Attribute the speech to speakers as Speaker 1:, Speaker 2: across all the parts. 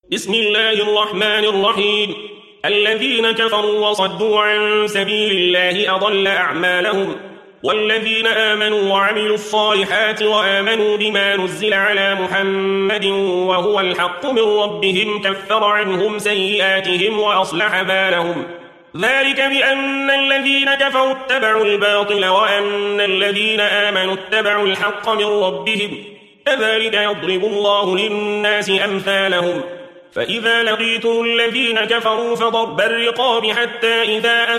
Speaker 1: بسم الله الرحمن الرحيم. الذين كفروا وصدوا عن سبيل الله أضل أعمالهم، والذين آمنوا وعملوا الصالحات وآمنوا بما نزل على محمد وهو الحق من ربهم كفر عنهم سيئاتهم وأصلح بالهم. ذلك بأن الذين كفروا اتبعوا الباطل وأن الذين آمنوا اتبعوا الحق من ربهم، كذلك يضرب الله للناس أمثالهم. فإذا لقيتم الذين كفروا فضرب الرقاب حتى إذا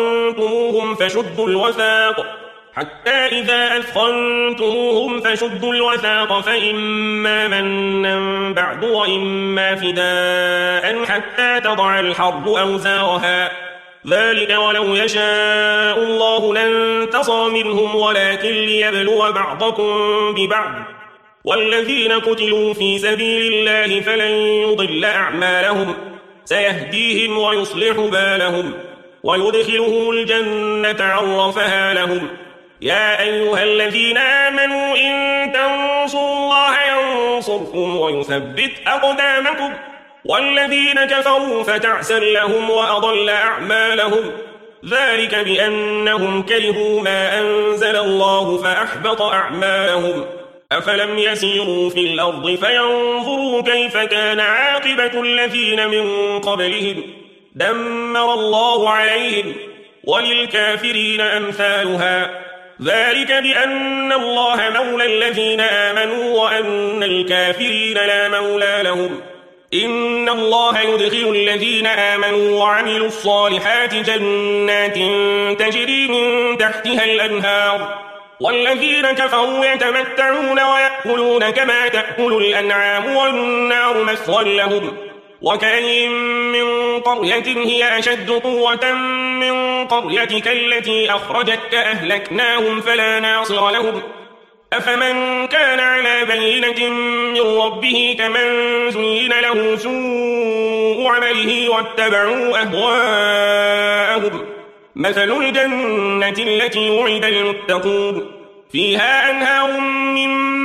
Speaker 1: أثخنتموهم فشدوا الوثاق فإما منا بعد وإما فداء حتى تضع الحرب أوزارها. ذلك ولو يشاء الله لانتصر منهم ولكن ليبلو بعضكم ببعض. والذين قتلوا في سبيل الله فلن يضل أعمالهم، سيهديهم ويصلح بالهم ويدخلهم الجنة عرفها لهم. يا أيها الذين آمنوا إن تنصروا الله ينصركم ويثبت أقدامكم. والذين كفروا فتعسا لهم وأضل أعمالهم. ذلك بأنهم كرهوا ما أنزل الله فأحبط أعمالهم. أفلم يسيروا في الأرض فينظروا كيف كان عاقبة الذين من قبلهم، دمر الله عليهم وللكافرين أمثالها. ذلك بأن الله مولى الذين آمنوا وأن الكافرين لا مولى لهم. إن الله يدخل الذين آمنوا وعملوا الصالحات جنات تجري من تحتها الأنهار، والذين كفروا يتمتعون ويأكلون كما تأكل الأنعام والنار مثوى لهم. وكأين من قرية هي أشد قوة من قريتك التي أخرجتك أهلكناهم فلا ناصر لهم. أفمن كان على بينة من ربه كمن زين له سوء عمله واتبعوا أهواءهم. مثل الجنة التي وعد المتقون فيها أنهار من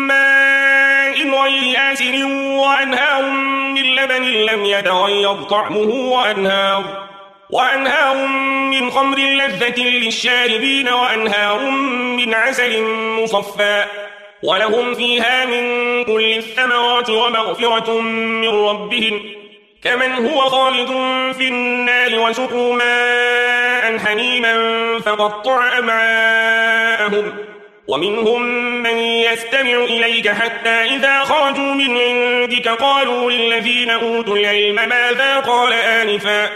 Speaker 1: ماء غير آسن وأنهار من لبن لم يتغير طعمه وأنهار من خمر لذة للشاربين وأنهار من عسل مصفى، ولهم فيها من كل الثمرات ومغفرة من ربهم، كمن هو خالد في النار وسقوا ماء حميما فقطع أمعاءهم. ومنهم من يستمع إليك حتى إذا خرجوا من عندك قالوا للذين أوتوا العلم ماذا قال آنفا،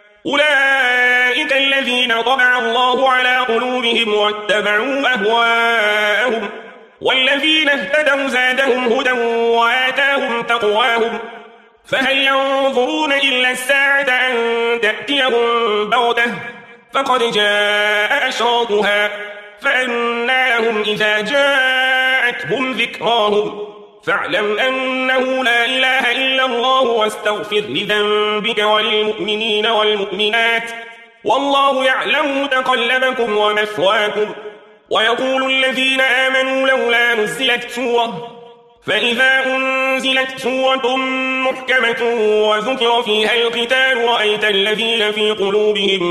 Speaker 1: أولئك الذين طبع الله على قلوبهم واتبعوا أهواءهم. والذين اهتدوا زادهم هدى وآتاهم تقواهم. فهل ينظرون إلا الساعة أن تأتيهم بغتة، فقد جاء أشراطها، فأنى لهم إذا جاءتهم ذكراهم. فاعلم أنه لا إله إلا الله واستغفر لذنبك وللمؤمنين والمؤمنات، والله يعلم متقلبكم ومثواكم. ويقول الذين آمنوا لولا نزلت سورة، فإذا أنزلت سورة محكمة وذكر فيها القتال رأيت الذين في قلوبهم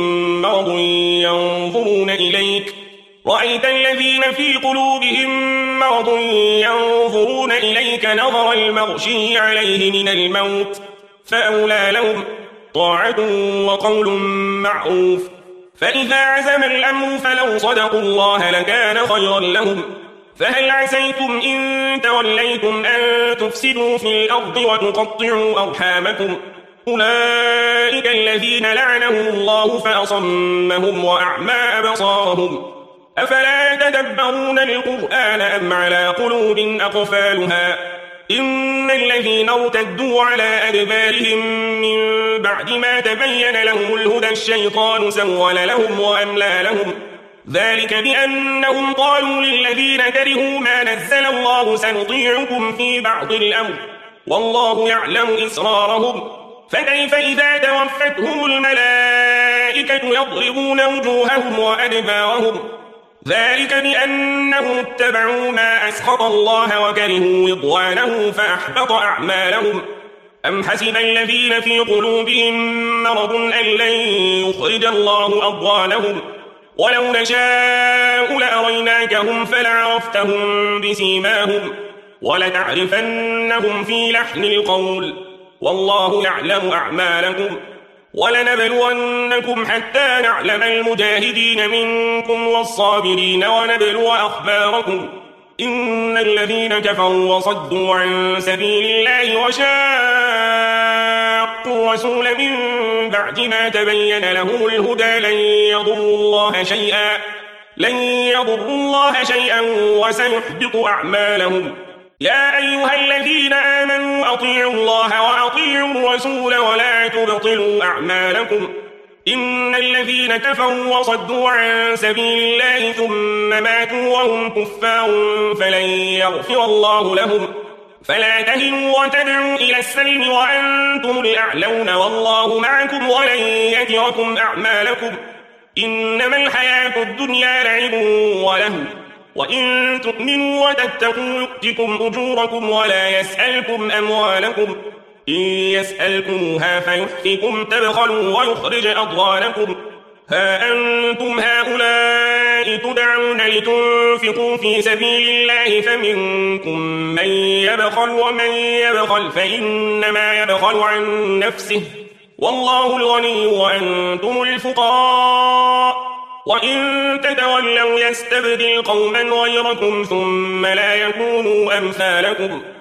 Speaker 1: مرض ينظرون إليك نظر المغشي عليه من الموت، فأولى لهم طاعة وقول معروف. فإذا عزم الأمر فلو صدقوا الله لكان خيرا لهم. فهل عسيتم إن توليتم أن تفسدوا في الأرض وتقطعوا أرحامكم؟ أولئك الذين لعنهم الله فأصمهم وأعمى أبصارهم. أفلا يتدبرون القرآن أم على قلوب أقفالها؟ إن الذين ارتدوا على أدبارهم من بعد ما تبين لهم الهدى الشيطان سول لهم وأملى لهم. ذلك بأنهم قالوا للذين كرهوا ما نزل الله سنطيعكم في بعض الأمر والله يعلم إسرارهم. فكيف إذا توفتهم الملائكة يضربون وجوههم وأدبارهم؟ ذلك بأنهم اتبعوا ما أسخط الله وكرهوا رضوانه فأحبط أعمالهم. أم حسب الذين في قلوبهم مرض أن لن يخرج الله أضغانهم ولو نشاء لأريناكهم فلعرفتهم بسيماهم ولتعرفنهم في لحن القول والله يعلم أعمالكم ولنبلونكم حتى نعلم المجاهدين منكم والصابرين ونبلو أخباركم إن الذين كفروا وصدوا عن سبيل الله وشاقوا الرسول من بعد ما تبين لهم الهدى لن يضروا الله شيئا وسيحبط أعمالهم يا أيها الذين آمنوا أطيعوا الله وأطيعوا الرسول ولا تبطلوا أعمالكم إن الذين كفروا وصدوا عن سبيل الله ثم ماتوا وهم كفار فلن يغفر الله لهم فلا تهنوا وتدعوا إلى السلم وأنتم الأعلون والله معكم ولن يتركم أعمالكم إنما الحياة الدنيا لعب ولهو وإن تؤمنوا وتتقوا يؤتكم أجوركم ولا يسألكم أموالكم إن يسألكموها فيحفكم تبخلوا ويخرج أضغانكم ها أنتم هؤلاء تدعون لتنفقوا في سبيل الله فمنكم من يبخل ومن يبخل فإنما يبخل عن نفسه والله الغني وأنتم الفقراء وإن تتولوا يستبدل قوما غيركم ثم لا يكونوا أمثالكم